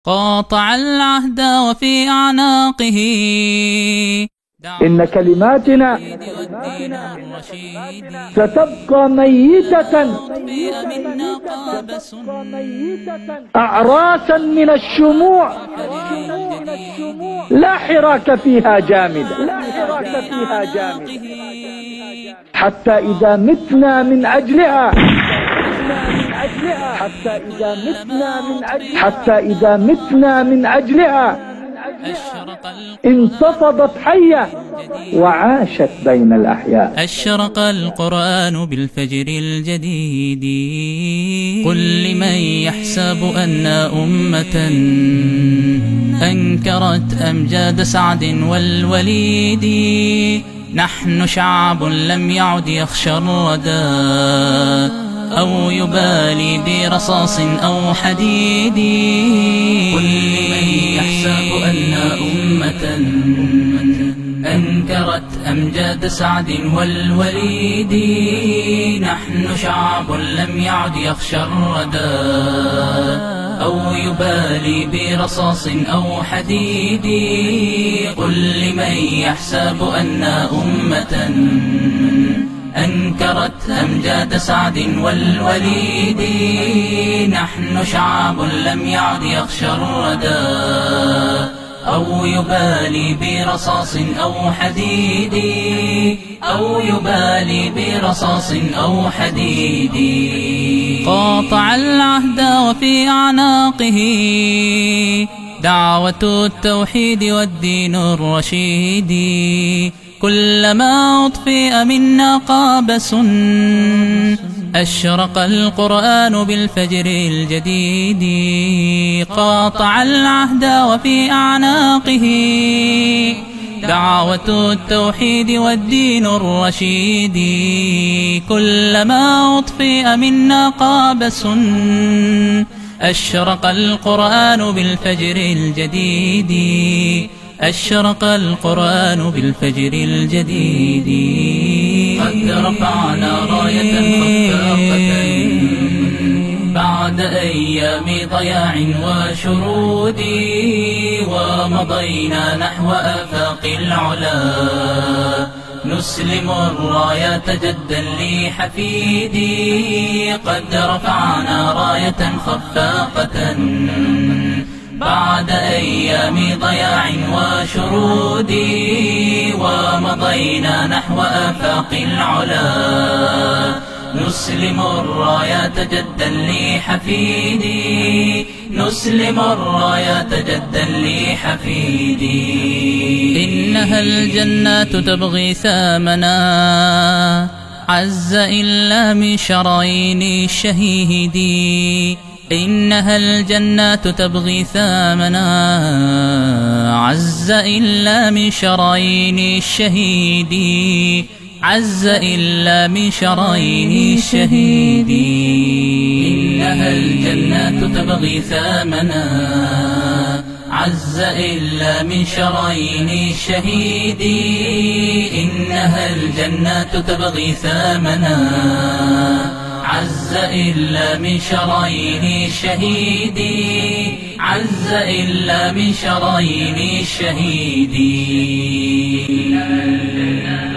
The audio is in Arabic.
قاطع العهد وفي أعناقه إن كلماتنا ستبقى ميتة أعراسا من الشموع لا حراك فيها جامدة حتى إذا متنا من أجلها حتى إذا متنا من أجلها انتفضت حية وعاشت بين الأحياء. أشرق القرآن بالفجر الجديد. قل لمن يحسب أن أمة أنكرت أمجاد سعد والوليد. نحن شعب لم يعد يخشى الردى أو يبالي برصاص أو حديد. قل لمن يحسب أن أمة أنكرت أمجاد سعد والوليد. نحن شعب لم يعد يخشى الردى أو يبالي برصاص أو حديد. قل لمن يحسب أن أمة أنكرت أمجاد سعد والوليد. نحن شعب لم يعد يخشى الردى أو يبالي برصاص أو حديد. أو يبالي برصاص أو حديد. قاطع العهد وفي أعناقه دعوة التوحيد والدين الرشيد. كلما أطفئ منا قابس أشرق القرآن بالفجر الجديد. قاطع العهد وفي أعناقه دعوة التوحيد والدين الرشيد. كلما أطفئ منا قابس أشرق القرآن بالفجر الجديد. أشرق القرآن بالفجر الجديد. قد رفعنا راية خفاقة بعد أيام ضياع وشرود. ومضينا نحو آفاق العلا نسلم الرايات جدا لحفيدي. قد رفعنا راية خفاقة بعد أيام ضياع وشرود. ومضينا نحو آفاق العلا نسلم الرايات جدا لحفيدي. نسلم الرايات جدا لحفيدي. إنها الجنات تبغي ثامنا عز إلا من شرايين الشهيد. إنها الجنات تبغي ثامنا عز إلا من شرايين الشهيد. عز إلا من شرايين الشهيد. إنها الجنات تبغي ثامنا عز إلا من شرايين الشهيد. إنها الجنات تبغي ثامنا عز إلا من شرايين الشهيد. عز إلا من شرايين الشهيد.